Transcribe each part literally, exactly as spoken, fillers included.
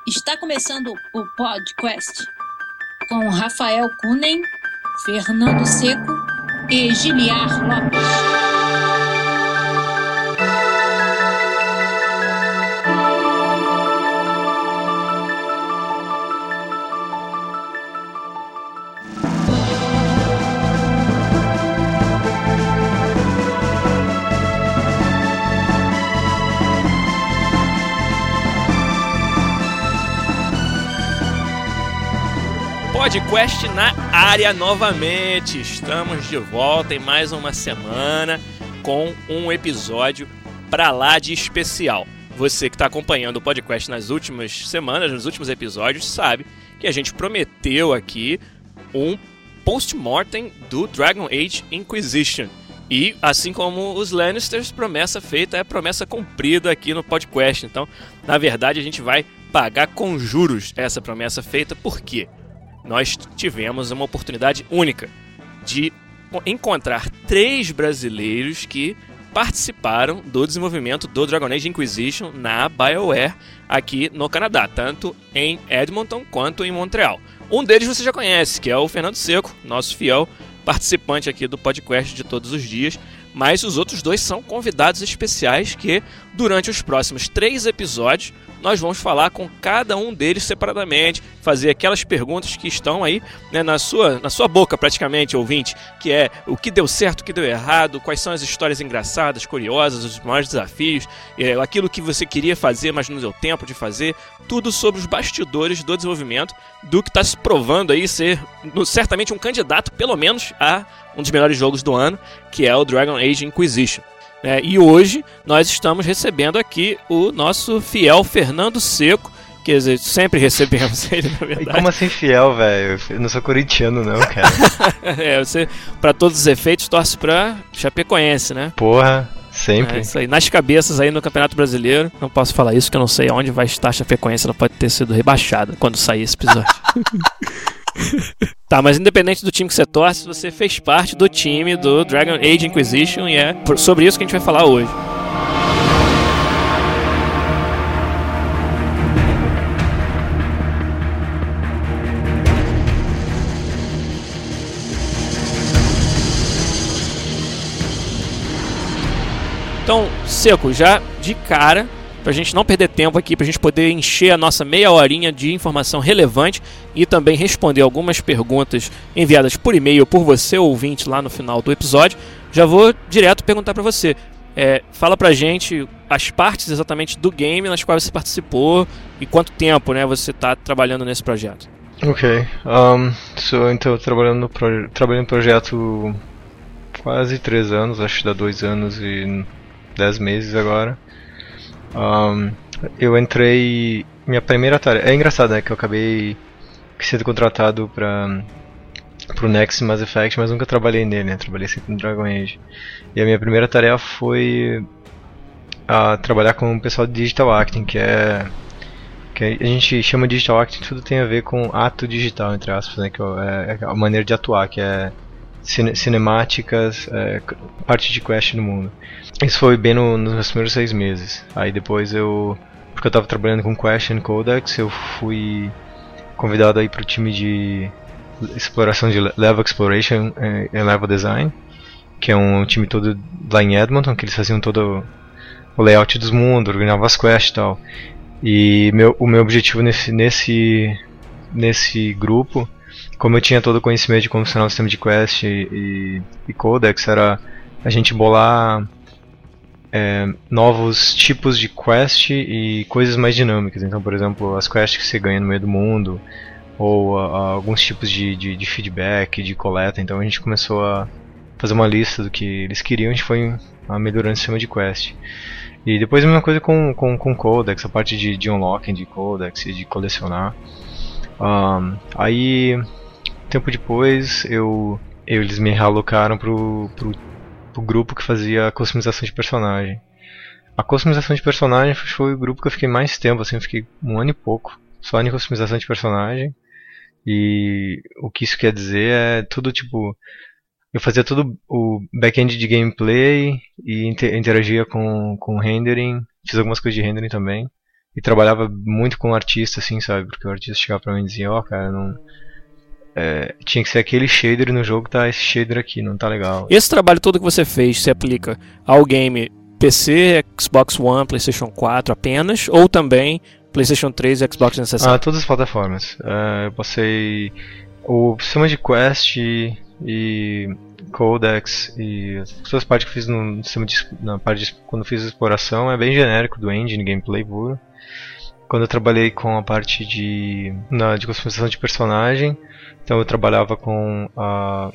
Está começando o podcast com Rafael Kunen, Fernando Seco e Giliar Lopes. Podcast na área novamente. Estamos de volta em mais uma semana com um episódio pra lá de especial. Você que está acompanhando o podcast nas últimas semanas, nos últimos episódios, sabe que a gente prometeu aqui um post-mortem do Dragon Age Inquisition. E, assim como os Lannisters, promessa feita é promessa cumprida aqui no podcast. Então, na verdade, a gente vai pagar com juros essa promessa feita. Por quê? Nós tivemos uma oportunidade única de encontrar três brasileiros que participaram do desenvolvimento do Dragon Age Inquisition na BioWare aqui no Canadá, tanto em Edmonton quanto em Montreal. Um deles você já conhece, que é o Fernando Seco, nosso fiel participante aqui do podcast de todos os dias, mas os outros dois são convidados especiais que, durante os próximos três episódios, nós vamos falar com cada um deles separadamente, fazer aquelas perguntas que estão aí, né, na sua, na sua boca praticamente, ouvinte, que é o que deu certo, o que deu errado, quais são as histórias engraçadas, curiosas, os maiores desafios, é, aquilo que você queria fazer, mas não deu tempo de fazer, tudo sobre os bastidores do desenvolvimento do que está se provando aí ser no, certamente um candidato, pelo menos, a um dos melhores jogos do ano, que é o Dragon Age Inquisition. É, e hoje nós estamos recebendo aqui o nosso fiel Fernando Seco, quer dizer, sempre recebemos ele, na verdade. E como assim fiel, velho? Eu não sou corintiano não, cara. É, você, pra todos os efeitos, torce pra Chapecoense, né? Porra, sempre. É isso aí, nas cabeças aí no Campeonato Brasileiro. Não posso falar isso, que eu não sei aonde vai estar a Chapecoense, ela pode ter sido rebaixada quando sair esse episódio. Tá, mas independente do time que você torce, você fez parte do time do Dragon Age Inquisition e é sobre isso que a gente vai falar hoje. Então, Seco, já de cara, pra gente não perder tempo aqui, pra gente poder encher a nossa meia horinha de informação relevante e também responder algumas perguntas enviadas por e-mail por você, ouvinte, lá no final do episódio, já vou direto perguntar pra você. É, fala pra gente as partes exatamente do game nas quais você participou e quanto tempo, né, você tá trabalhando nesse projeto. Ok, um, so, então eu trabalhando no, proje- trabalhando no projeto quase três anos, acho que dá dois anos e dez meses agora. Um, eu entrei, minha primeira tarefa, é engraçado, né, que eu acabei sendo contratado para pro Next Mass Effect, mas nunca trabalhei nele, né, trabalhei sempre no Dragon Age. E a minha primeira tarefa foi a trabalhar com o pessoal de Digital Acting, que é, que a gente chama de Digital Acting, tudo tem a ver com ato digital, entre aspas, né, que é, é a maneira de atuar, que é cine, cinemáticas, é, parte de quest no mundo. Isso foi bem no, nos meus primeiros seis meses. Aí depois eu, porque eu estava trabalhando com Quest and Codex, eu fui convidado aí para o time de exploração de Level Exploration e Level Design, que é um time todo lá em Edmonton, que eles faziam todo o layout dos mundos, organizavam as quests e tal. E meu, o meu objetivo nesse, nesse, nesse grupo, como eu tinha todo o conhecimento de como funcionava o sistema de quest e, e, e Codex, era a gente bolar É, novos tipos de quest e coisas mais dinâmicas. Então, por exemplo, as quests que você ganha no meio do mundo, ou a, a, alguns tipos de, de, de feedback, de coleta. Então a gente começou a fazer uma lista do que eles queriam, a gente foi a melhorando o sistema de quest. E depois a mesma coisa com, com, com Codex, a parte de, de unlocking de Codex e de colecionar. Um, aí, tempo depois, eu, eu, eles me realocaram pro, pro o grupo que fazia a customização de personagem. A customização de personagem foi o grupo que eu fiquei mais tempo, assim, eu fiquei um ano e pouco só em customização de personagem. E o que isso quer dizer é tudo tipo, eu fazia todo o back-end de gameplay e interagia com com rendering, fiz algumas coisas de rendering também. e trabalhava muito com o artista, assim, sabe? Porque o artista chegava pra mim e dizia, ó, oh, cara, não... É, tinha que ser aquele shader no jogo, tá esse shader aqui, não tá legal. Esse trabalho todo que você fez se aplica ao game P C, Xbox One, PlayStation quatro apenas, ou também PlayStation três e Xbox trezentos e sessenta? Ah, todas as plataformas. Uh, eu passei o sistema de Quest e, e Codex e todas as partes que eu fiz no sistema de, na parte de, quando eu fiz a exploração é bem genérico do engine, gameplay puro. Quando eu trabalhei com a parte de, na, de customização de personagem, então eu trabalhava com a,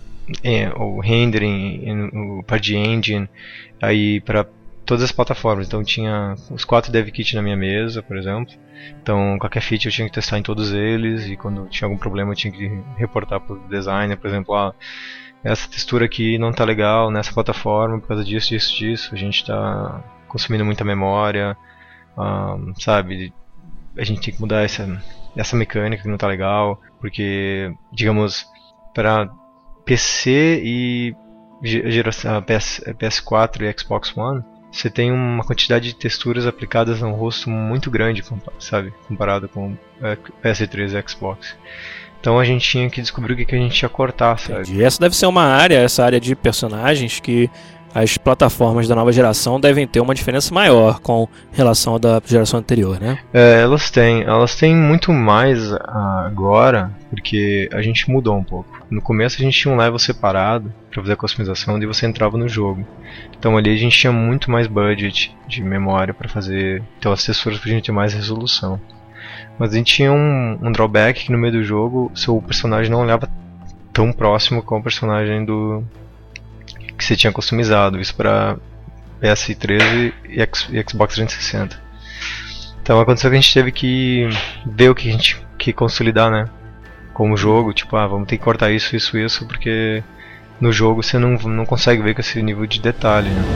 é, o rendering, o parte de engine, aí para todas as plataformas. Então tinha os quatro dev kits na minha mesa, por exemplo. Então qualquer feature eu tinha que testar em todos eles, e quando tinha algum problema eu tinha que reportar para o designer, por exemplo, ah, essa textura aqui não está legal nessa plataforma por causa disso, disso, disso, a gente está consumindo muita memória, um, sabe, a gente tem que mudar essa, essa mecânica que não está legal, porque, digamos, para P C e geração P S, P S quatro e Xbox One, você tem uma quantidade de texturas aplicadas no rosto muito grande, sabe, comparado com P S três e Xbox. Então a gente tinha que descobrir o que, que a gente ia cortar, sabe? Entendi. Essa deve ser uma área, essa área de personagens que as plataformas da nova geração devem ter uma diferença maior com relação à da geração anterior, né? É, elas têm. Elas têm muito mais agora, porque a gente mudou um pouco. No começo a gente tinha um level separado para fazer a customização, onde você entrava no jogo. Então ali a gente tinha muito mais budget de memória para fazer, então as texturas podiam ter mais resolução. Mas a gente tinha um, um drawback que no meio do jogo seu personagem não olhava tão próximo com o personagem do que você tinha customizado, isso para P S três e, X, e Xbox trezentos e sessenta. Então aconteceu que a gente teve que ver o que a gente que consolidar, né? Como jogo, tipo, ah, vamos ter que cortar isso, isso, isso, porque no jogo você não, não consegue ver com esse nível de detalhe, né?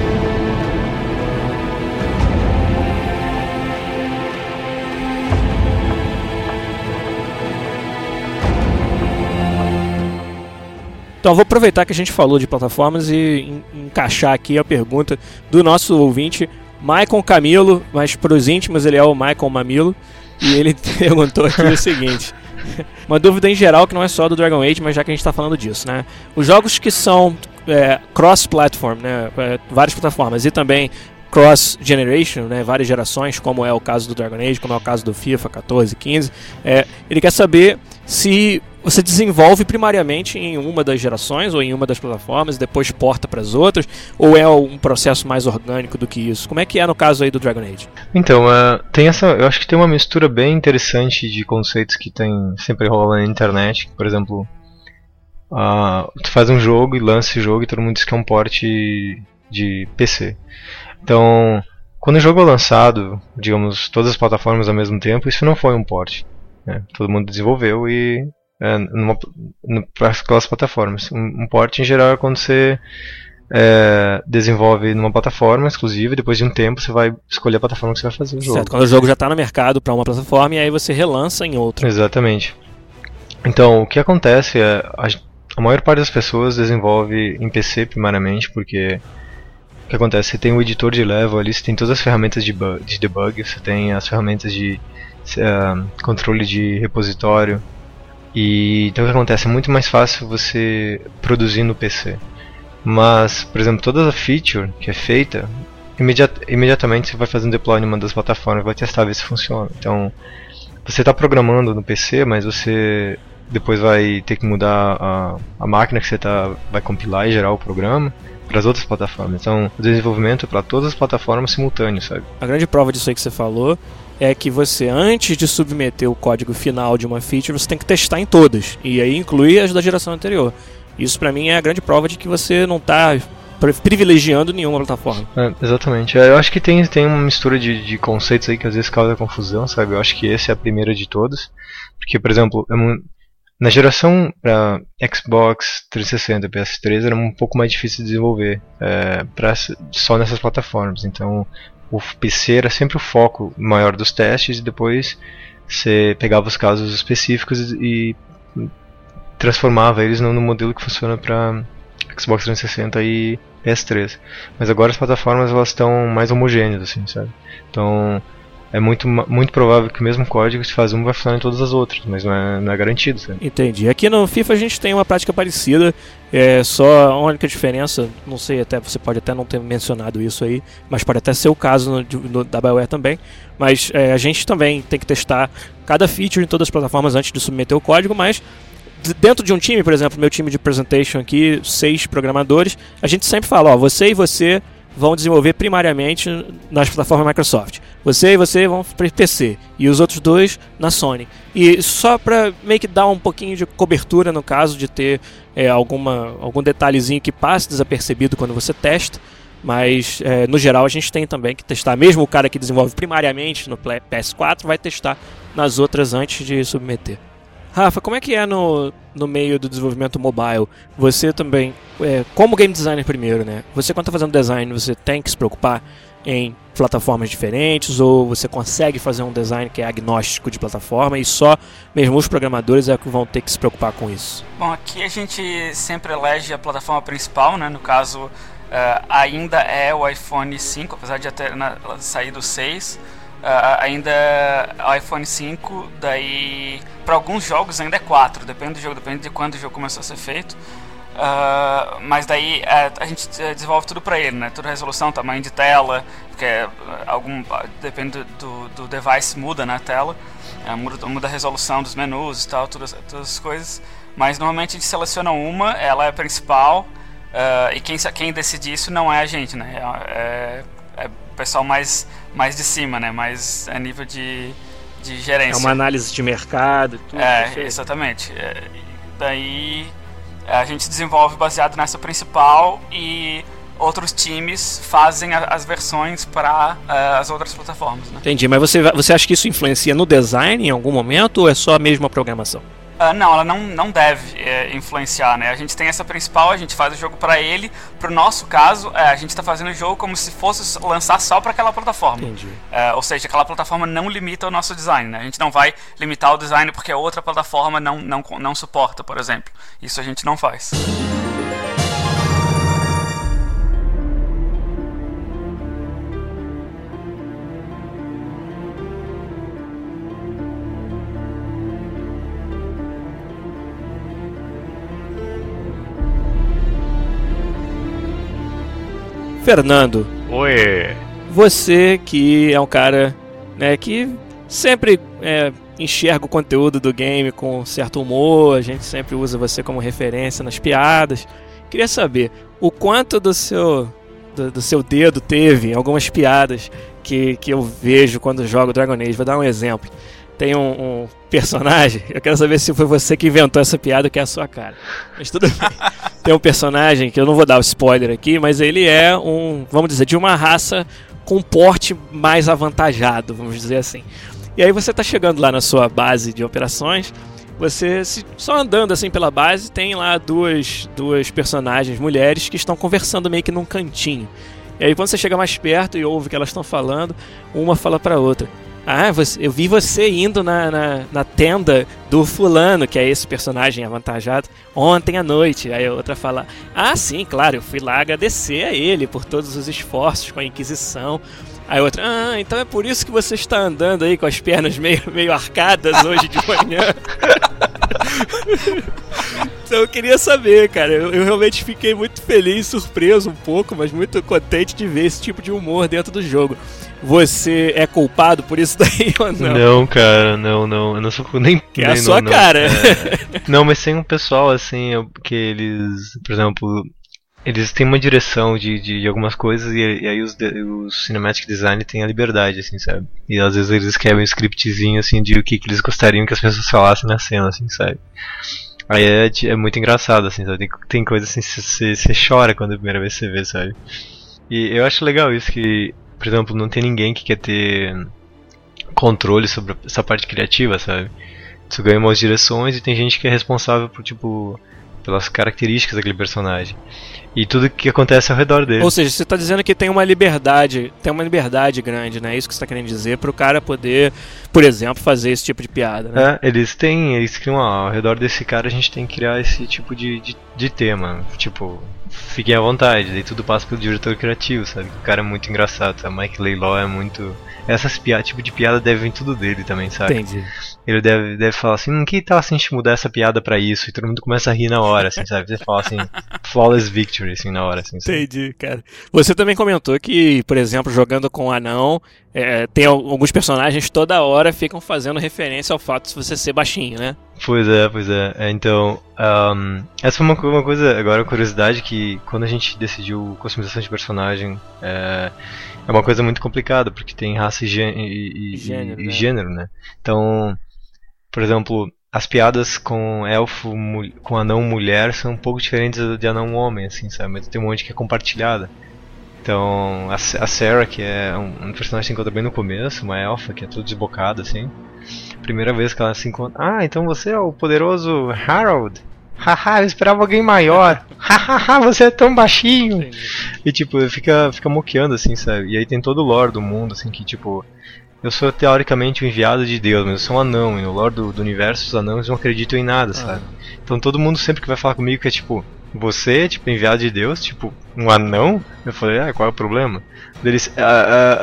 Então eu vou aproveitar que a gente falou de plataformas e encaixar aqui a pergunta do nosso ouvinte, Maicon Camilo, mas para os íntimos ele é o Maicon Mamilo, e ele perguntou aqui o seguinte, uma dúvida em geral que não é só do Dragon Age, mas já que a gente está falando disso, né? Os jogos que são é, cross-platform, né, é, várias plataformas, e também cross-generation, né, várias gerações, como é o caso do Dragon Age, como é o caso do FIFA catorze, quinze, é, ele quer saber se você desenvolve primariamente em uma das gerações ou em uma das plataformas e depois porta para as outras, ou é um processo mais orgânico do que isso? Como é que é no caso aí do Dragon Age? Então, uh, tem essa, eu acho que tem uma mistura bem interessante de conceitos que tem sempre rola na internet. Por exemplo, uh, tu faz um jogo e lança esse jogo e todo mundo diz que é um port de P C. Então, quando o jogo é lançado, digamos, todas as plataformas ao mesmo tempo, isso não foi um port, né? Todo mundo desenvolveu e É, para aquelas plataformas. Um, um port em geral é quando você é, desenvolve numa plataforma exclusiva e depois de um tempo você vai escolher a plataforma que você vai fazer o jogo. Certo, quando o jogo já está no mercado para uma plataforma e aí você relança em outra. Exatamente. Então o que acontece é a, a maior parte das pessoas desenvolve em P C primariamente, porque o que acontece? Você tem o editor de level ali, você tem todas as ferramentas de, de debug, você tem as ferramentas de uh, controle de repositório. E então o que acontece? É muito mais fácil você produzir no P C. Mas, por exemplo, toda a feature que é feita, imediat imediatamente você vai fazer um deploy em uma das plataformas, vai testar, ver se funciona. Então, você está programando no P C, mas você depois vai ter que mudar a, a máquina que você tá, vai compilar e gerar o programa para as outras plataformas. Então, o desenvolvimento é para todas as plataformas simultâneo, sabe? A grande prova disso aí que você falou é que você, antes de submeter o código final de uma feature, você tem que testar em todas, e aí incluir as da geração anterior. Isso pra mim é a grande prova de que você não está privilegiando nenhuma plataforma. É, exatamente. Eu acho que tem, tem uma mistura de, de conceitos aí que às vezes causa confusão, sabe? Eu acho que essa é a primeira de todas, porque, por exemplo, na geração para Xbox trezentos e sessenta e P S três era um pouco mais difícil de desenvolver é, pra, só nessas plataformas, então o P C era sempre o foco maior dos testes e depois você pegava os casos específicos e transformava eles no modelo que funciona para Xbox trezentos e sessenta e P S três. Mas agora as plataformas elas estão mais homogêneas, assim, sabe? Então é muito, muito provável que o mesmo código, se faz uma, vai funcionar em todas as outras, mas não é, não é garantido, sabe? Entendi. Aqui no FIFA a gente tem uma prática parecida, é só a única diferença, não sei, até você pode até não ter mencionado isso aí, mas pode até ser o caso no, no da BioWare também, mas é, a gente também tem que testar cada feature em todas as plataformas antes de submeter o código, mas dentro de um time, por exemplo, meu time de presentation aqui, seis programadores, a gente sempre fala, ó, você e você vão desenvolver primariamente nas plataformas Microsoft. Você e você vão para P C. E os outros dois na Sony. E só para meio que dar um pouquinho de cobertura no caso de ter é, alguma, algum detalhezinho que passe desapercebido quando você testa. Mas é, no geral a gente tem também que testar. Mesmo o cara que desenvolve primariamente no P S quatro vai testar nas outras antes de submeter. Rafa, como é que é no, no meio do desenvolvimento mobile? Você também, é, como game designer primeiro, né? Você quando está fazendo design, você tem que se preocupar em plataformas diferentes ou você consegue fazer um design que é agnóstico de plataforma e só mesmo os programadores é que vão ter que se preocupar com isso? Bom, aqui a gente sempre elege a plataforma principal, né? No caso, uh, ainda é o iPhone cinco, apesar de já ter na, saído do seis. Uh, ainda o iPhone cinco, daí para alguns jogos ainda é quatro, depende do jogo, depende de quando o jogo começou a ser feito, uh, mas daí uh, a gente desenvolve tudo para ele, né? Toda a resolução, tamanho de tela, porque uh, algum, depende do, do device, muda na tela, uh, muda, muda a resolução dos menus e tal, todas, todas as coisas, mas normalmente a gente seleciona uma, ela é a principal, uh, e quem, quem decide isso não é a gente, né? É, é o pessoal mais, mais de cima, né? Mais a nível de, de gerência. É uma análise de mercado. Tudo é, perfeito. Exatamente. É, daí a gente desenvolve baseado nessa principal e outros times fazem a, as versões para uh, as outras plataformas, né? Entendi, mas você, você acha que isso influencia no design em algum momento ou é só mesmo a programação? Uh, não, ela não, não deve é, influenciar, né? A gente tem essa principal, a gente faz o jogo para ele. Pro nosso caso, é, a gente está fazendo o jogo como se fosse lançar só para aquela plataforma. Entendi. É, ou seja, aquela plataforma não limita o nosso design, né? A gente não vai limitar o design porque a outra plataforma não, não, não suporta, por exemplo. Isso a gente não faz. Fernando. Oi. Você que é um cara, né, que sempre é, enxerga o conteúdo do game com certo humor, a gente sempre usa você como referência nas piadas. Queria saber o quanto do seu, do, do seu dedo teve em algumas piadas que, que eu vejo quando jogo Dragon Age. Vou dar um exemplo. Tem um, um personagem, eu quero saber se foi você que inventou essa piada, que é a sua cara. Mas tudo bem. Tem um personagem, que eu não vou dar o spoiler aqui, mas ele é um, vamos dizer, de uma raça com porte mais avantajado, vamos dizer assim. E aí você tá chegando lá na sua base de operações, você se, só andando assim pela base, tem lá duas, duas personagens mulheres que estão conversando meio que num cantinho. E aí quando você chega mais perto e ouve o que elas estão falando, uma fala pra outra: ah, você, eu vi você indo na, na, na tenda do fulano, que é esse personagem avantajado, ontem à noite. Aí a outra fala: ah, sim, claro, eu fui lá agradecer a ele por todos os esforços com a Inquisição. Aí a outra: ah, então é por isso que você está andando aí com as pernas meio, meio arcadas hoje de manhã. Então eu queria saber, cara, eu, eu realmente fiquei muito feliz, surpreso um pouco, mas muito contente de ver esse tipo de humor dentro do jogo. Você é culpado por isso daí ou não? Não, cara, não, não. Eu não sou nem. Que é nem a sua não, cara. Não. É. Não, mas tem um pessoal assim, eu, que eles, por exemplo, eles têm uma direção de, de, de algumas coisas e, e aí os, os cinematic design têm a liberdade, assim, sabe? E às vezes eles escrevem um scriptzinho assim de o que, que eles gostariam que as pessoas falassem na cena, assim, sabe? Aí é, é muito engraçado, assim, sabe? Tem, tem coisa assim, você chora quando a primeira vez você vê, sabe? E eu acho legal isso que, por exemplo, não tem ninguém que quer ter controle sobre essa parte criativa, sabe? Você ganha umas direções e tem gente que é responsável por, tipo, pelas características daquele personagem. E tudo que acontece ao redor dele. Ou seja, você está dizendo que tem uma liberdade, tem uma liberdade grande, né? Isso que você está querendo dizer, para o cara poder, por exemplo, fazer esse tipo de piada, né? É, eles têm, eles criam, ó, ao redor desse cara a gente tem que criar esse tipo de, de, de tema. Tipo, fiquem à vontade, daí tudo passa pelo diretor criativo, sabe? O cara é muito engraçado, sabe? Mike Laylaw é muito... Essas piadas, tipo de piada deve vir tudo dele também, sabe? Entendi. Ele deve, deve falar assim, hum, que tal assim a gente mudar essa piada pra isso? E todo mundo começa a rir na hora, assim, sabe? Você fala assim, flawless victory, assim, na hora, assim. Sabe? Entendi, cara. Você também comentou que, por exemplo, jogando com o anão, é, tem alguns personagens toda hora ficam fazendo referência ao fato de você ser baixinho, né? Pois é, pois é. é então, um, essa foi uma, uma coisa, agora curiosidade, que quando a gente decidiu customização de personagem, é, é uma coisa muito complicada, porque tem raça e, gê e, e, gênero, e, né? e gênero, né? Então, por exemplo, as piadas com elfo, com anão mulher são um pouco diferentes de anão homem, assim, sabe? Mas tem um monte que é compartilhada. Então, a, a Sarah, que é um, um personagem que se encontra bem no começo, uma elfa que é toda desbocada, assim. Primeira vez que ela se encontra... Ah, então você é o poderoso Harold? Haha, eu esperava alguém maior. Hahaha, você é tão baixinho. Entendi. E tipo, fica, fica moqueando, assim, sabe? E aí tem todo o lore do mundo, assim, que tipo... Eu sou teoricamente o enviado de Deus, mas eu sou um anão. E no lore do, do universo, os anãos não acreditam em nada, sabe? Ah. Então todo mundo sempre que vai falar comigo que é tipo... Você, tipo, enviado de Deus, tipo, um anão? Eu falei, ah, qual é o problema? Eles, ah, ah,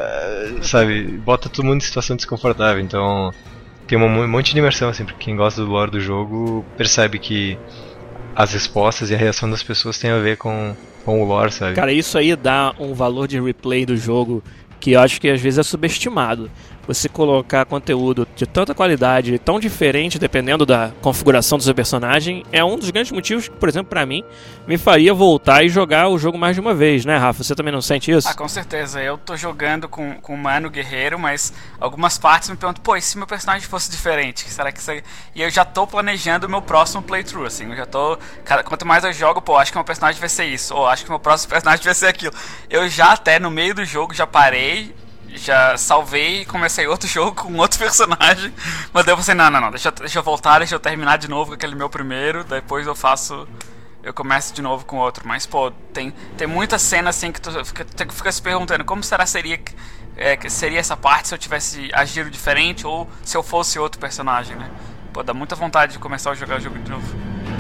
ah, sabe, bota todo mundo em situação desconfortável, então tem um monte de imersão, assim, porque quem gosta do lore do jogo percebe que as respostas e a reação das pessoas tem a ver com, com o lore, sabe? Cara, isso aí dá um valor de replay do jogo que eu acho que às vezes é subestimado. Você colocar conteúdo de tanta qualidade e tão diferente, dependendo da configuração do seu personagem, é um dos grandes motivos que, por exemplo, pra mim, me faria voltar e jogar o jogo mais de uma vez, né, Rafa? Você também não sente isso? Ah, com certeza. Eu tô jogando com, com o Mano Guerreiro, mas algumas partes me perguntam, pô, e se meu personagem fosse diferente? Será que isso aí... E eu já tô planejando o meu próximo playthrough, assim. Eu já tô... Quanto mais eu jogo, pô, acho que meu personagem vai ser isso. Ou acho que meu próximo personagem vai ser aquilo. Eu já até, no meio do jogo, já parei... Já salvei e comecei outro jogo com outro personagem. Mas daí eu pensei, não, não, não, deixa, deixa eu voltar, deixa eu terminar de novo com aquele meu primeiro. Depois eu faço, eu começo de novo com outro. Mas, pô, tem, tem muita cena assim que tu fica, tu fica se perguntando como será seria, é, seria essa parte se eu tivesse agido diferente ou se eu fosse outro personagem, né? Pô, dá muita vontade de começar a jogar o jogo de novo.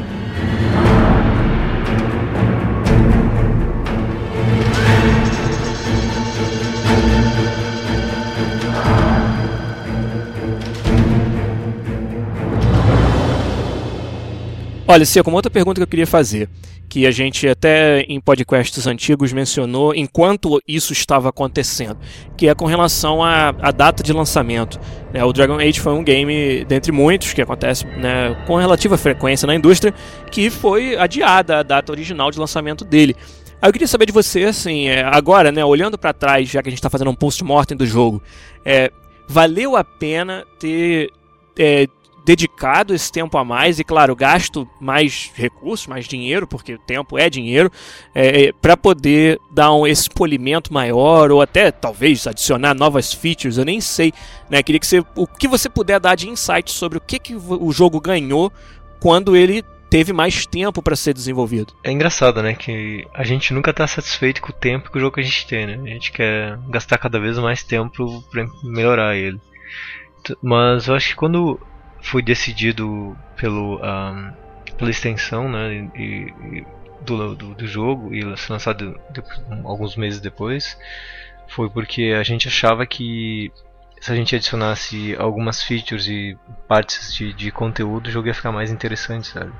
Olha, Seco, uma outra pergunta que eu queria fazer, que a gente até em podcasts antigos mencionou enquanto isso estava acontecendo, que é com relação à, à data de lançamento. É, o Dragon Age foi um game, dentre muitos, que acontece, né, com relativa frequência na indústria, que foi adiada a data original de lançamento dele. Aí eu queria saber de você, assim, é, agora, né, olhando para trás, já que a gente está fazendo um post-mortem do jogo, é, valeu a pena ter... É, dedicado esse tempo a mais e, claro, gasto mais recursos, mais dinheiro, porque o tempo é dinheiro, é, para poder dar um, esse polimento maior ou até, talvez, adicionar novas features, eu nem sei, né? Queria que você, o que você puder dar de insight sobre o que, que o jogo ganhou quando ele teve mais tempo para ser desenvolvido. É engraçado, né, que a gente nunca tá satisfeito com o tempo que o jogo que a gente tem, né? A gente quer gastar cada vez mais tempo para melhorar ele. Mas eu acho que quando foi decidido pelo, um, pela extensão, né, e, e do, do, do jogo e ser lançado depois, alguns meses depois, foi porque a gente achava que se a gente adicionasse algumas features e partes de, de conteúdo, o jogo ia ficar mais interessante, sabe?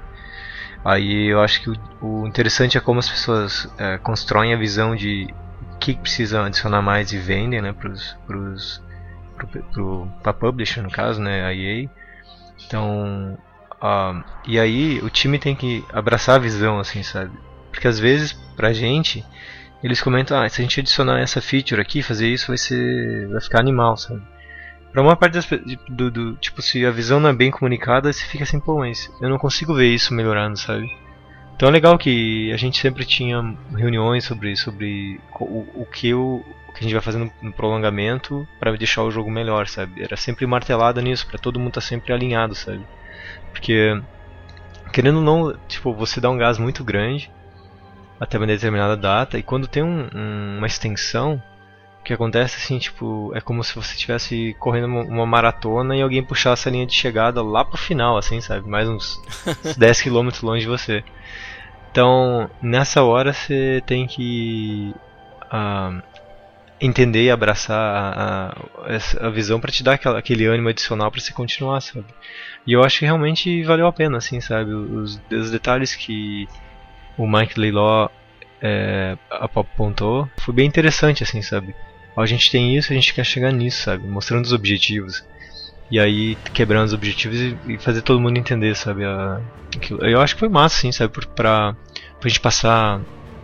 Aí eu acho que o, o interessante é como as pessoas é, constroem a visão de o que precisam adicionar mais e vendem, né, pros, pros, pro, pro, pra publisher, no caso, né, a E A. Então, uh, e aí o time tem que abraçar a visão, assim, sabe? Porque às vezes, pra gente, eles comentam, ah, se a gente adicionar essa feature aqui, fazer isso vai ser, vai ficar animal, sabe? Pra uma parte das do, do tipo, se a visão não é bem comunicada, você fica assim, pô, mas eu não consigo ver isso melhorando, sabe? Então é legal que a gente sempre tinha reuniões sobre, sobre o, o, que o, o que a gente vai fazer no, no prolongamento para deixar o jogo melhor, sabe? Era sempre martelada nisso, para todo mundo estar tá sempre alinhado, sabe? Porque, querendo ou não, tipo, você dá um gás muito grande até uma determinada data, e quando tem um, um, uma extensão, o que acontece assim, tipo, é como se você estivesse correndo uma, uma maratona e alguém puxasse a linha de chegada lá pro final, assim, sabe? Mais uns dez quilômetros longe de você. Então, nessa hora você tem que uh, entender e abraçar a, a, a visão para te dar aquela, aquele ânimo adicional para você continuar, sabe? E eu acho que realmente valeu a pena, assim, sabe? Os, os detalhes que o Mike Laidlaw é, apontou foi bem interessante, assim, sabe? A gente tem isso, a gente quer chegar nisso, sabe? Mostrando os objetivos. E aí quebrando os objetivos e, e fazer todo mundo entender, sabe? A, aquilo. Eu acho que foi massa, assim, sabe? Pra, pra gente passar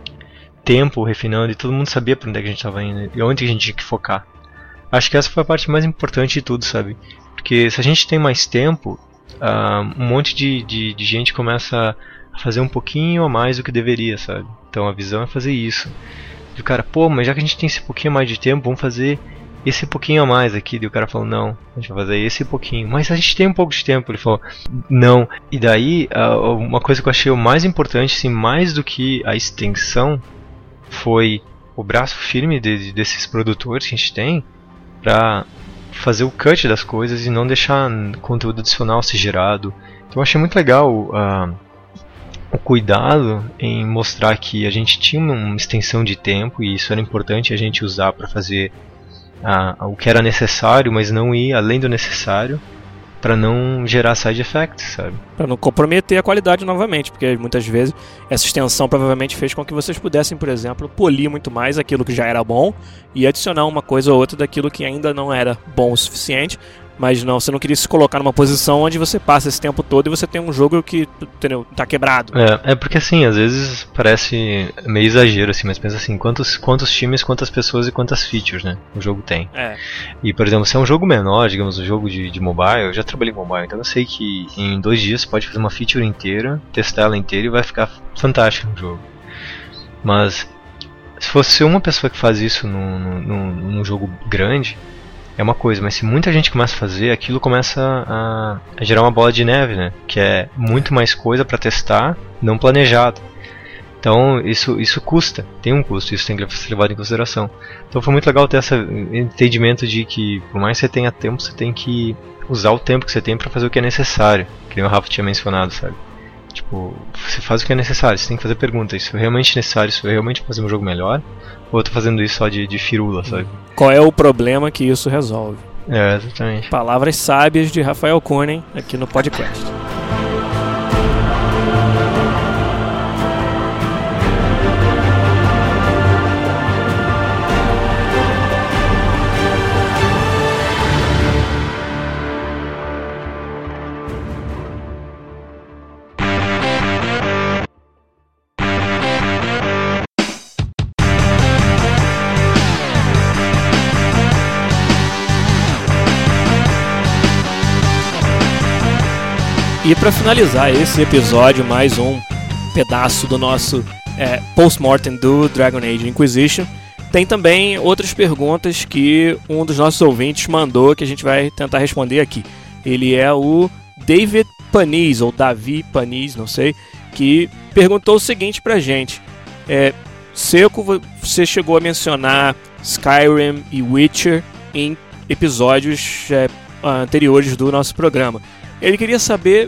tempo refinando e todo mundo sabia pra onde é que a gente tava indo e onde a gente tinha que focar. Acho que essa foi a parte mais importante de tudo, sabe? Porque se a gente tem mais tempo, uh, um monte de, de, de gente começa a fazer um pouquinho a mais do que deveria, sabe? Então a visão é fazer isso. E o cara, pô, mas já que a gente tem esse pouquinho mais de tempo, vamos fazer esse pouquinho a mais aqui. E o cara falou, não, a gente vai fazer esse pouquinho. Mas a gente tem um pouco de tempo. Ele falou, não. E daí, uh, uma coisa que eu achei o mais importante, assim, mais do que a extensão, foi o braço firme de, desses produtores que a gente tem pra fazer o cut das coisas e não deixar conteúdo adicional ser gerado. Então eu achei muito legal uh, o cuidado em mostrar que a gente tinha uma extensão de tempo e isso era importante a gente usar para fazer uh, o que era necessário, mas não ir além do necessário para não gerar side effects, sabe? Para não comprometer a qualidade novamente, porque muitas vezes essa extensão provavelmente fez com que vocês pudessem, por exemplo, polir muito mais aquilo que já era bom e adicionar uma coisa ou outra daquilo que ainda não era bom o suficiente, mas não, você não queria se colocar numa posição onde você passa esse tempo todo e você tem um jogo que, entendeu, tá quebrado. É, é porque assim, às vezes parece meio exagero assim, mas pensa assim, quantos, quantos times, quantas pessoas e quantas features, né, o jogo tem. É. E, por exemplo, se é um jogo menor, digamos, um jogo de, de mobile, eu já trabalhei em mobile, então eu sei que em dois dias você pode fazer uma feature inteira, testar ela inteira e vai ficar fantástico no jogo. Mas, se fosse uma pessoa que faz isso num, num, num jogo grande, é uma coisa, mas se muita gente começa a fazer, aquilo começa a, a gerar uma bola de neve, né? Que é muito mais coisa para testar, não planejado. Então isso, isso custa, tem um custo, isso tem que ser levado em consideração. Então foi muito legal ter esse entendimento de que por mais que você tenha tempo, você tem que usar o tempo que você tem para fazer o que é necessário. Que nem o Rafa tinha mencionado, sabe? Tipo, você faz o que é necessário, você tem que fazer perguntas. Isso é realmente necessário, isso é realmente fazer um jogo melhor? Ou eu tô fazendo isso só de, de firula, sabe? Qual é o problema que isso resolve? É, exatamente. Palavras sábias de Rafael Kunen aqui no podcast. E para finalizar esse episódio, mais um pedaço do nosso é, post-mortem do Dragon Age Inquisition, tem também outras perguntas que um dos nossos ouvintes mandou que a gente vai tentar responder aqui. Ele é o David Panis, ou Davi Panis, não sei, que perguntou o seguinte pra gente. É, Seco, você chegou a mencionar Skyrim e Witcher em episódios é, anteriores do nosso programa. Ele queria saber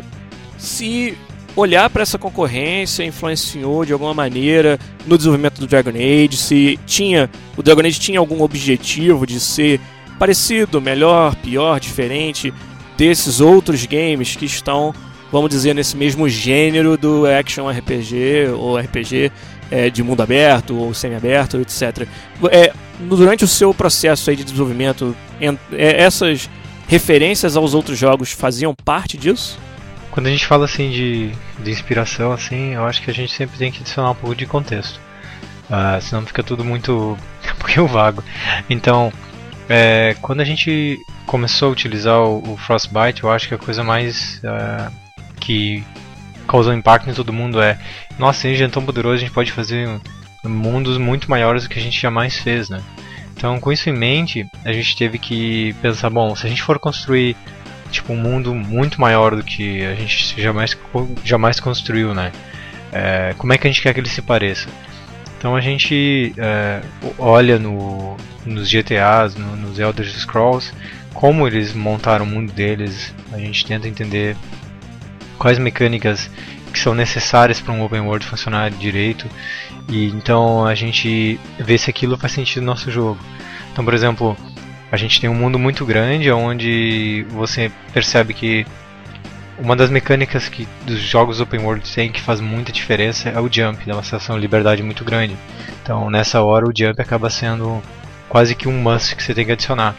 se olhar para essa concorrência influenciou de alguma maneira no desenvolvimento do Dragon Age, se tinha, o Dragon Age tinha algum objetivo de ser parecido, melhor, pior, diferente desses outros games que estão, vamos dizer, nesse mesmo gênero do Action R P G ou R P G é, de mundo aberto ou semi-aberto, etcétera. É, durante o seu processo aí de desenvolvimento, é, essas referências aos outros jogos faziam parte disso? Quando a gente fala assim de, de inspiração, assim, eu acho que a gente sempre tem que adicionar um pouco de contexto. Uh, senão fica tudo muito um pouquinho vago. Então, é, quando a gente começou a utilizar o, o Frostbite, eu acho que a coisa mais uh, que causou impacto em todo mundo é: nossa, Engine é tão poderoso, a gente pode fazer mundos muito maiores do que a gente jamais fez, né? Então, com isso em mente, a gente teve que pensar, bom, se a gente for construir tipo um mundo muito maior do que a gente jamais, jamais construiu, né? É, como é que a gente quer que ele se pareça? Então a gente é, olha no, nos G T As, no, nos Elder Scrolls, como eles montaram o mundo deles, a gente tenta entender quais mecânicas que são necessárias para um open world funcionar direito, e então a gente vê se aquilo faz sentido no nosso jogo. Então, por exemplo, a gente tem um mundo muito grande onde você percebe que uma das mecânicas que dos jogos open world tem que faz muita diferença é o jump, dá uma sensação de liberdade muito grande. Então nessa hora o jump acaba sendo quase que um must que você tem que adicionar.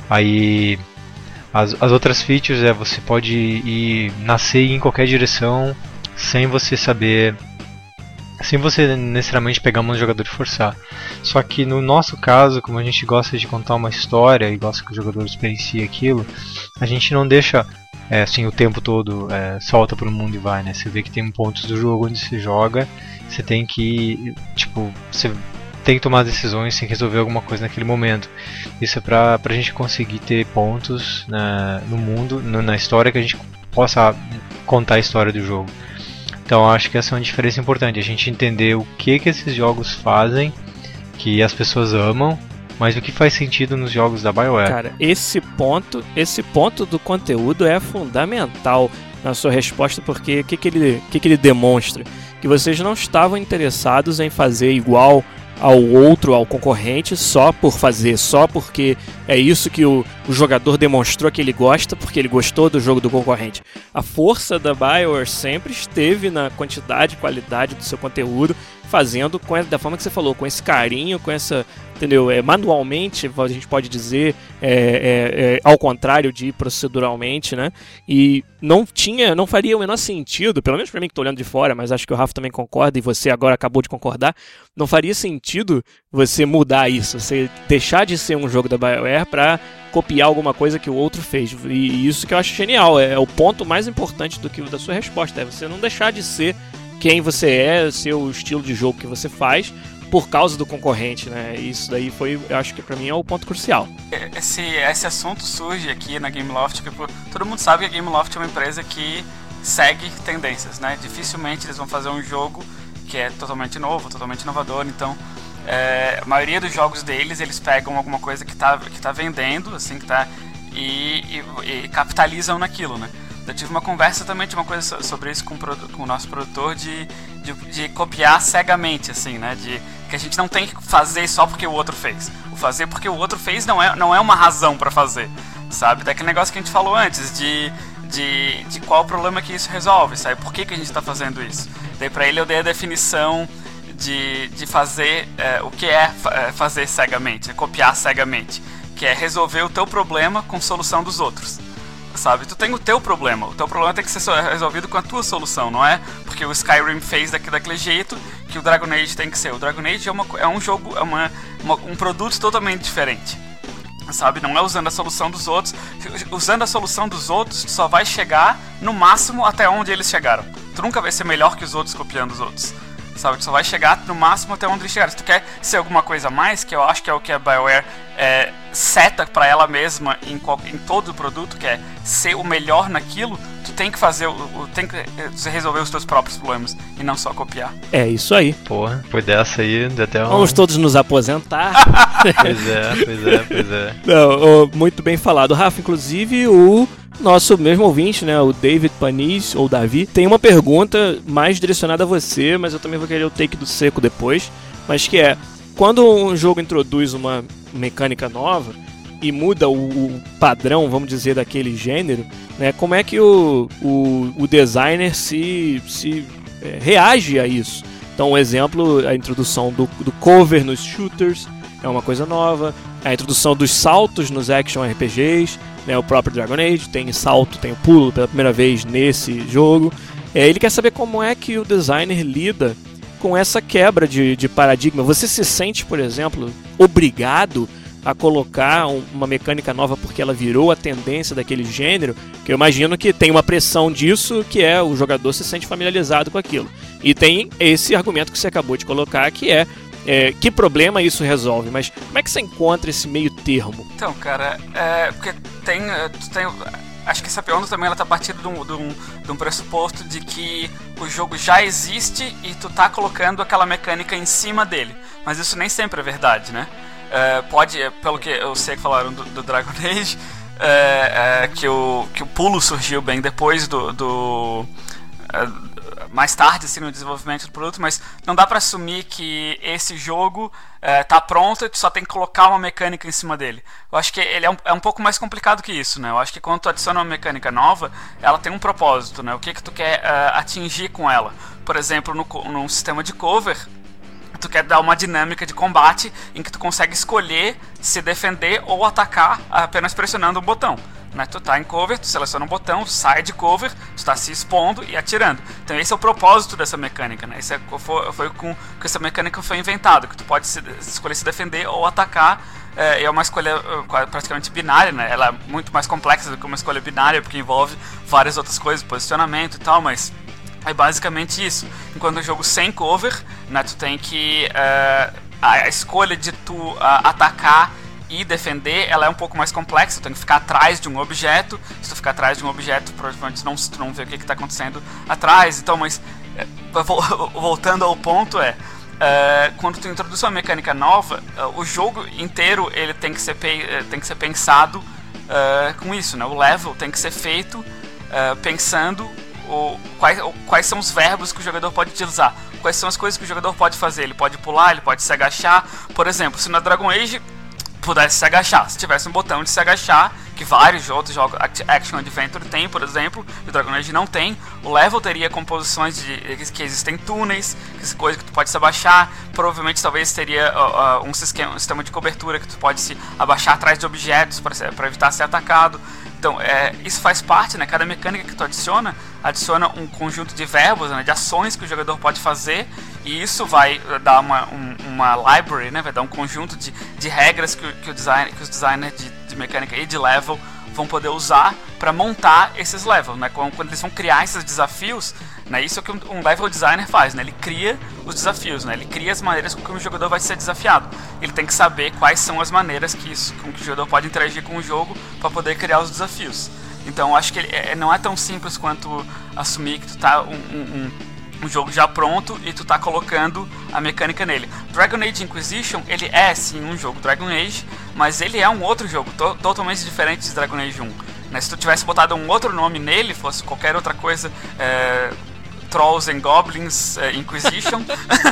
Aí as, as outras features é você pode ir nascer em qualquer direção sem você saber, sem você necessariamente pegar a mão do jogador e forçar. Só que no nosso caso, como a gente gosta de contar uma história e gosta que o jogador experiencie aquilo, a gente não deixa é, assim o tempo todo é, solta pro mundo e vai, né? Você vê que tem pontos do jogo onde se joga, você tem que, tipo, você tem que tomar decisões, tem que resolver alguma coisa naquele momento. Isso é pra, pra gente conseguir ter pontos na, no mundo, no, na história, que a gente possa contar a história do jogo. Então acho que essa é uma diferença importante, a gente entender o que, que esses jogos fazem, que as pessoas amam, mas o que faz sentido nos jogos da BioWare. Cara, esse ponto, esse ponto do conteúdo é fundamental na sua resposta, porque o que, que, ele, que, que ele demonstra? Que vocês não estavam interessados em fazer igual ao outro, ao concorrente, só por fazer, só porque é isso que o, o jogador demonstrou que ele gosta, porque ele gostou do jogo do concorrente. A força da BioWare sempre esteve na quantidade e qualidade do seu conteúdo, fazendo com, da forma que você falou, com esse carinho, com essa, entendeu? É, manualmente, a gente pode dizer, é, é, é, ao contrário de proceduralmente, né? E não tinha, não faria o menor sentido, pelo menos para mim que estou olhando de fora, mas acho que o Rafa também concorda e você agora acabou de concordar, não faria sentido você mudar isso, você deixar de ser um jogo da BioWare para copiar alguma coisa que o outro fez. E isso que eu acho genial, é o ponto mais importante do que da sua resposta, é você não deixar de ser quem você é, seu estilo de jogo que você faz, por causa do concorrente, né? Isso daí foi, eu acho que pra mim é o ponto crucial. Esse, esse assunto surge aqui na Gameloft, que todo mundo sabe que a Gameloft é uma empresa que segue tendências, né? Dificilmente eles vão fazer um jogo que é totalmente novo, totalmente inovador, então é, a maioria dos jogos deles, eles pegam alguma coisa que tá, que tá vendendo, assim, que tá, e, e, e capitalizam naquilo, né? Eu tive uma conversa também de uma coisa sobre isso com, com o nosso produtor, de, de, de copiar cegamente, assim, né? De, que a gente não tem que fazer só porque o outro fez. O fazer porque o outro fez não é, não é uma razão pra fazer, sabe? Daquele negócio que a gente falou antes, de, de, de qual o problema que isso resolve, sabe? Por que, que a gente tá fazendo isso? Daí pra ele eu dei a definição de, de fazer, é, o que é fazer cegamente, é copiar cegamente, que é resolver o teu problema com solução dos outros. Sabe, tu tem o teu problema, o teu problema tem que ser resolvido com a tua solução, não é porque o Skyrim fez daqui, daquele jeito que o Dragon Age tem que ser. O Dragon Age é, uma, é um jogo, é uma, uma, um produto totalmente diferente, sabe, não é usando a solução dos outros. Usando a solução dos outros, tu só vai chegar no máximo até onde eles chegaram. Tu nunca vai ser melhor que os outros copiando os outros, sabe, tu só vai chegar no máximo até onde eles chegaram. Se tu quer ser alguma coisa a mais, que eu acho que é o que a BioWare é, seta pra ela mesma em, qual, em todo o produto, que é ser o melhor naquilo, tu tem que fazer, o, o, tem que resolver os teus próprios problemas e não só copiar. É isso aí. Porra, foi dessa aí, até um... Vamos todos nos aposentar. Pois é, pois é, pois é. Não, muito bem falado, Rafa. Inclusive o nosso mesmo ouvinte, né, o David Panis, ou Davi, tem uma pergunta mais direcionada a você, mas eu também vou querer o take do seco depois, mas que é, quando um jogo introduz uma mecânica nova e muda o, o padrão, vamos dizer, daquele gênero, né, como é que o, o, o designer se, se é, reage a isso? Então, um exemplo, a introdução do, do cover nos shooters é uma coisa nova, a introdução dos saltos nos action R P Gs, né, o próprio Dragon Age tem salto, tem o pulo pela primeira vez nesse jogo. É, ele quer saber como é que o designer lida com essa quebra de, de paradigma. Você se sente, por exemplo, obrigado a colocar um, uma mecânica nova porque ela virou a tendência daquele gênero? Que eu imagino que tem uma pressão disso, que é o jogador se sente familiarizado com aquilo. E tem esse argumento que você acabou de colocar, que é É, que problema isso resolve, mas como é que você encontra esse meio termo? Então, cara, é, porque tem, tem, acho que essa pergunta também ela tá partindo de um, de, um, de um pressuposto de que o jogo já existe e tu tá colocando aquela mecânica em cima dele, mas isso nem sempre é verdade, né? É, pode, pelo que eu sei que falaram do, do Dragon Age, é, é, que, o, que o pulo surgiu bem depois do... do é, mais tarde assim, no desenvolvimento do produto, mas não dá pra assumir que esse jogo é, tá pronto e tu só tem que colocar uma mecânica em cima dele. Eu acho que ele é um, é um pouco mais complicado que isso, né? Eu acho que quando tu adiciona uma mecânica nova, ela tem um propósito, né? O que que tu quer uh, atingir com ela? Por exemplo, no, num sistema de cover, tu quer dar uma dinâmica de combate em que tu consegue escolher se defender ou atacar apenas pressionando um botão. Né? Tu tá em cover, tu seleciona um botão, sai de cover, tu tá se expondo e atirando. Então esse é o propósito dessa mecânica, né? Esse é, foi, foi com que essa mecânica foi inventada, que tu pode se, escolher se defender ou atacar. É, é uma escolha praticamente binária, né? Ela é muito mais complexa do que uma escolha binária, porque envolve várias outras coisas, posicionamento e tal, mas é basicamente isso. Enquanto o jogo sem cover, né, tu tem que uh, a escolha de tu uh, atacar e defender, ela é um pouco mais complexa. Tu tem que ficar atrás de um objeto. Se tu ficar atrás de um objeto, provavelmente não, tu não vê o que está acontecendo atrás. Então, mas uh, voltando ao ponto é uh, quando tu introduz uma mecânica nova, uh, o jogo inteiro ele tem que ser, pe- tem que ser pensado uh, com isso, né? O level tem que ser feito uh, pensando O, quais, o, quais são os verbos que o jogador pode utilizar, quais são as coisas que o jogador pode fazer. Ele pode pular, ele pode se agachar. Por exemplo, se na Dragon Age pudesse se agachar, se tivesse um botão de se agachar, que vários outros jogos Action Adventure tem, por exemplo, e o Dragon Age não tem, o level teria composições de que existem túneis, que coisas que tu pode se abaixar. Provavelmente talvez teria uh, uh, um, sistema, um sistema de cobertura que tu pode se abaixar atrás de objetos para evitar ser atacado. Então, é, isso faz parte, né? Cada mecânica que tu adiciona, adiciona um conjunto de verbos, né? De ações que o jogador pode fazer, e isso vai dar uma, um, uma library, né? Vai dar um conjunto de, de regras que, que, o design, que os designers de, de mecânica e de level vão poder usar para montar esses levels, né? Quando, quando eles vão criar esses desafios, né? Isso é o que um level designer faz, né? Ele cria os desafios, né? Ele cria as maneiras com que o jogador vai ser desafiado. Ele tem que saber quais são as maneiras que, isso, com que o jogador pode interagir com o jogo para poder criar os desafios. Então, acho que ele é, não é tão simples quanto assumir que tu tá um, um, um jogo já pronto e tu tá colocando a mecânica nele. Dragon Age Inquisition, ele é sim um jogo Dragon Age, mas ele é um outro jogo, to- totalmente diferente de Dragon Age um. Né? Se tu tivesse botado um outro nome nele, fosse qualquer outra coisa, é, Trolls and Goblins é, Inquisition,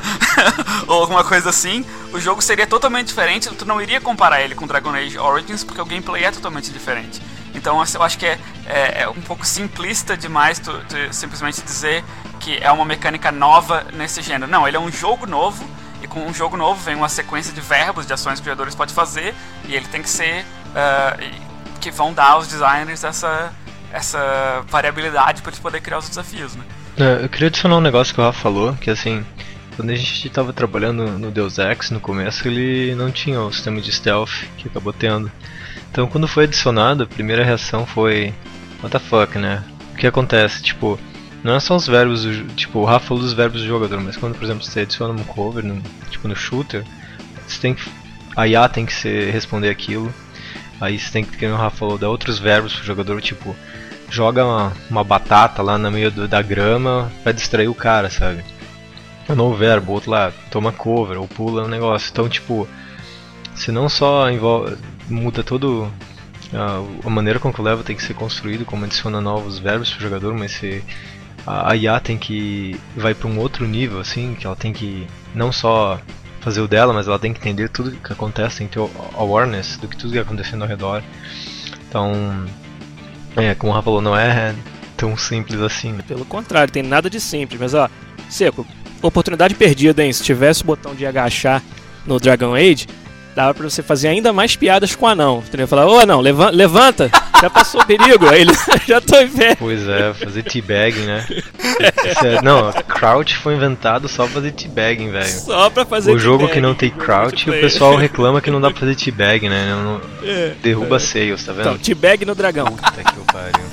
ou alguma coisa assim, o jogo seria totalmente diferente. Tu não iria comparar ele com Dragon Age Origins, porque o gameplay é totalmente diferente. Então eu acho que é, é, é um pouco simplista demais tu, tu simplesmente dizer que é uma mecânica nova nesse gênero. Não, ele é um jogo novo, e com um jogo novo vem uma sequência de verbos, de ações que os jogadores podem fazer, e ele tem que ser uh, que vão dar aos designers essa, essa variabilidade para eles poderem criar os desafios, né? É, eu queria adicionar um negócio que o Rafa falou, que assim, quando a gente estava trabalhando no Deus Ex, no começo, ele não tinha o sistema de stealth que acabou tendo. Então quando foi adicionado, a primeira reação foi what the fuck, né? O que acontece? Tipo, não é só os verbos, do, tipo, o Rafa falou dos verbos do jogador, mas quando, por exemplo, você adiciona um cover, no, tipo no shooter, você tem que, a I A tem que ser, responder aquilo. Aí você tem que, como o Rafa falou, dar outros verbos pro jogador, tipo, joga uma, uma batata lá no meio do, da grama pra distrair o cara, sabe? É um novo verbo, outro lá, toma cover, ou pula um negócio. Então, tipo, se não só envolve, muda todo a, a maneira com que o level tem que ser construído, como adiciona novos verbos pro jogador, mas se a, a I A tem que vai para um outro nível, assim, que ela tem que não só fazer o dela, mas ela tem que entender tudo que acontece, tem que ter awareness do que tudo que está acontecendo ao redor. Então, é, como o Rafa falou, não é tão simples assim. Pelo contrário, tem nada de simples, mas ó, Seco, oportunidade perdida, hein? Se tivesse o botão de agachar no Dragon Age, dava pra você fazer ainda mais piadas com o anão. Entendeu? Falar, ô anão, leva- levanta, já passou o perigo, aí ele já tô em pé. Pois é, fazer teabagging, né? É, não, crouch foi inventado só pra fazer teabagging, velho. Só pra fazer O jogo teabagging. que não tem crouch, o pessoal reclama que não dá pra fazer teabagging, né? Não, não, É, derruba é. sales, tá vendo? Então, teabag no dragão. Puta que eu pariu.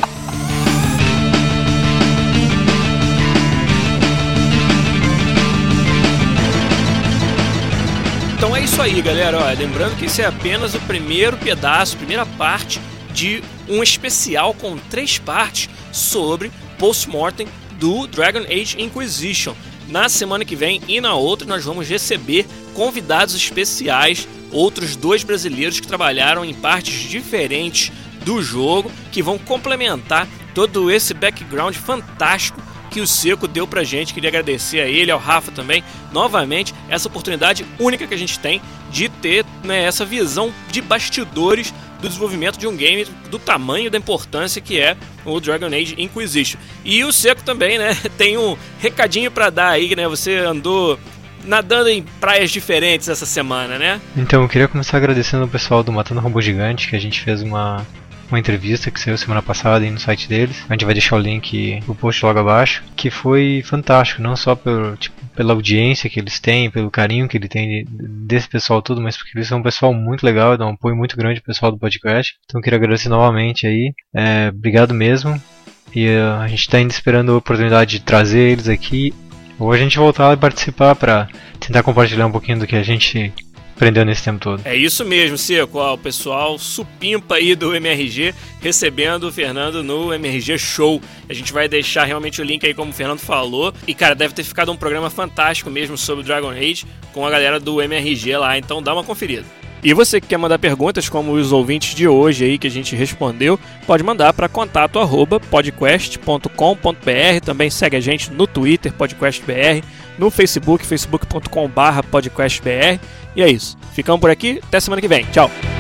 Então é isso aí, galera. Ó, lembrando que esse é apenas o primeiro pedaço, primeira parte de um especial com três partes sobre Postmortem do Dragon Age Inquisition. Na semana que vem e na outra nós vamos receber convidados especiais, outros dois brasileiros que trabalharam em partes diferentes do jogo, que vão complementar todo esse background fantástico que o Seco deu pra gente. Queria agradecer a ele, ao Rafa também, novamente, essa oportunidade única que a gente tem de ter, né, essa visão de bastidores do desenvolvimento de um game do tamanho da importância que é o Dragon Age Inquisition. E o Seco também, né, tem um recadinho pra dar aí, né, você andou nadando em praias diferentes essa semana, né? Então, eu queria começar agradecendo o pessoal do Matando Robô Gigante, que a gente fez uma, uma entrevista que saiu semana passada aí no site deles. A gente vai deixar o link no post logo abaixo, que foi fantástico, não só pelo, tipo, pela audiência que eles têm, pelo carinho que ele tem desse pessoal todo, mas porque eles são um pessoal muito legal, dão um apoio muito grande pro pessoal do podcast. Então, eu queria agradecer novamente aí. É, obrigado mesmo. E uh, a gente está ainda esperando a oportunidade de trazer eles aqui, ou a gente voltar e participar para tentar compartilhar um pouquinho do que a gente aprendeu nesse tempo todo. É isso mesmo, Seco. Ó, o pessoal supimpa aí do M R G recebendo o Fernando no M R G Show. A gente vai deixar realmente o link aí, como o Fernando falou. E, cara, deve ter ficado um programa fantástico mesmo sobre Dragon Age com a galera do M R G lá. Então dá uma conferida. E você que quer mandar perguntas, como os ouvintes de hoje aí que a gente respondeu, pode mandar para contato arroba podcast ponto com ponto b r. Também segue a gente no Twitter, podcastbr, no Facebook, facebook ponto com barra podcastbr. E é isso. Ficamos por aqui. Até semana que vem. Tchau.